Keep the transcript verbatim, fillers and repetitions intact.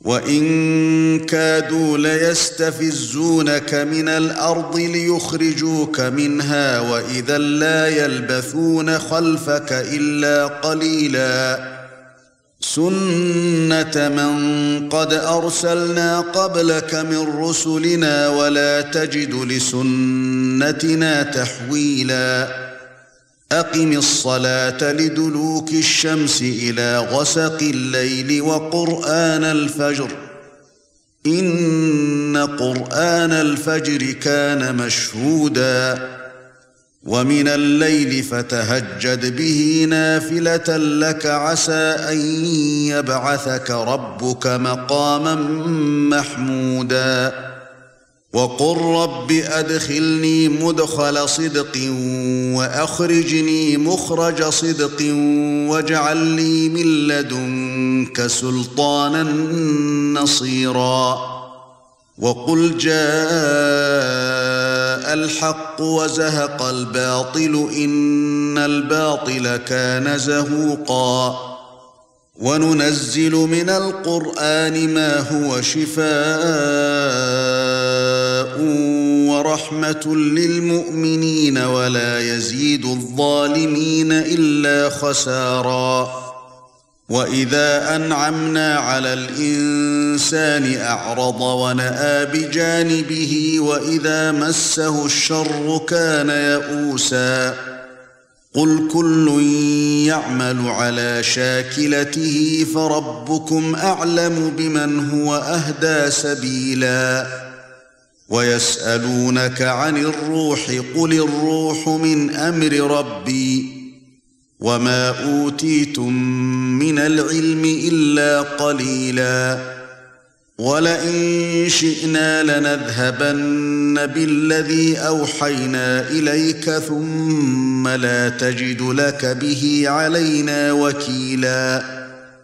وَإِن كَادُوا لَيَسْتَفِزُّونَكَ مِنَ الْأَرْضِ لِيُخْرِجُوكَ مِنْهَا وَإِذًا لَّا يَلْبَثُونَ خَلْفَكَ إِلَّا قَلِيلًا سُنَّةَ مَن قَدْ أَرْسَلْنَا قَبْلَكَ مِن رُّسُلِنَا وَلَا تَجِدُ لِسُنَّتِنَا تَحْوِيلًا أَقِمِ الصَّلَاةَ لِدُلُوكِ الشَّمْسِ إِلَى غَسَقِ اللَّيْلِ وَقُرْآنَ الْفَجْرِ إِنَّ قُرْآنَ الْفَجْرِ كَانَ مَشْهُودًا وَمِنَ اللَّيْلِ فَتَهَجَّدْ بِهِ نَافِلَةً لَكَ عَسَىٰ أَن يَبْعَثَكَ رَبُّكَ مَقَامًا مَّحْمُودًا وَقُل رَّبِّ أَدْخِلْنِي مُدْخَلَ صِدْقٍ وَأَخْرِجْنِي مُخْرَجَ صِدْقٍ وَاجْعَل لِّي مِن لَّدُنكَ سُلْطَانًا نَّصِيرًا وَقُلْ جَاءَ الْحَقُّ وَزَهَقَ الْبَاطِلُ إِنَّ الْبَاطِلَ كَانَ زَهُوقًا وَنُنَزِّلُ مِنَ الْقُرْآنِ مَا هُوَ شِفَاءٌ وَرَحْمَةٌ لِّلْمُؤْمِنِينَ وَلَا يَزِيدُ الظَّالِمِينَ إِلَّا خَسَارًا وَإِذَا أَنْعَمْنَا عَلَى الْإِنسَانِ أَعْرَضَ وَنَأَىٰ بِجَانِبِهِ وَإِذَا مَسَّهُ الشَّرُّ كَانَ يَئُوسًا قُلْ كُلٌّ يَعْمَلُ عَلَى شَاكِلَتِهِ فَرَبُّكُمْ أَعْلَمُ بِمَنْ هُوَ أَهْدَىٰ سَبِيلًا وَيَسْأَلُونَكَ عَنِ الرُّوحِ قُلِ الرُّوحُ مِنْ أَمْرِ رَبِّي وَمَا أُوتِيتُم مِّنَ الْعِلْمِ إِلَّا قَلِيلًا وَلَئِن شِئْنَا لَنَذْهَبَنَّ بِالَّذِي أَوْحَيْنَا إِلَيْكَ ثُمَّ لَا تَجِدُ لَكَ بِهِ عَلَيْنَا وَكِيلًا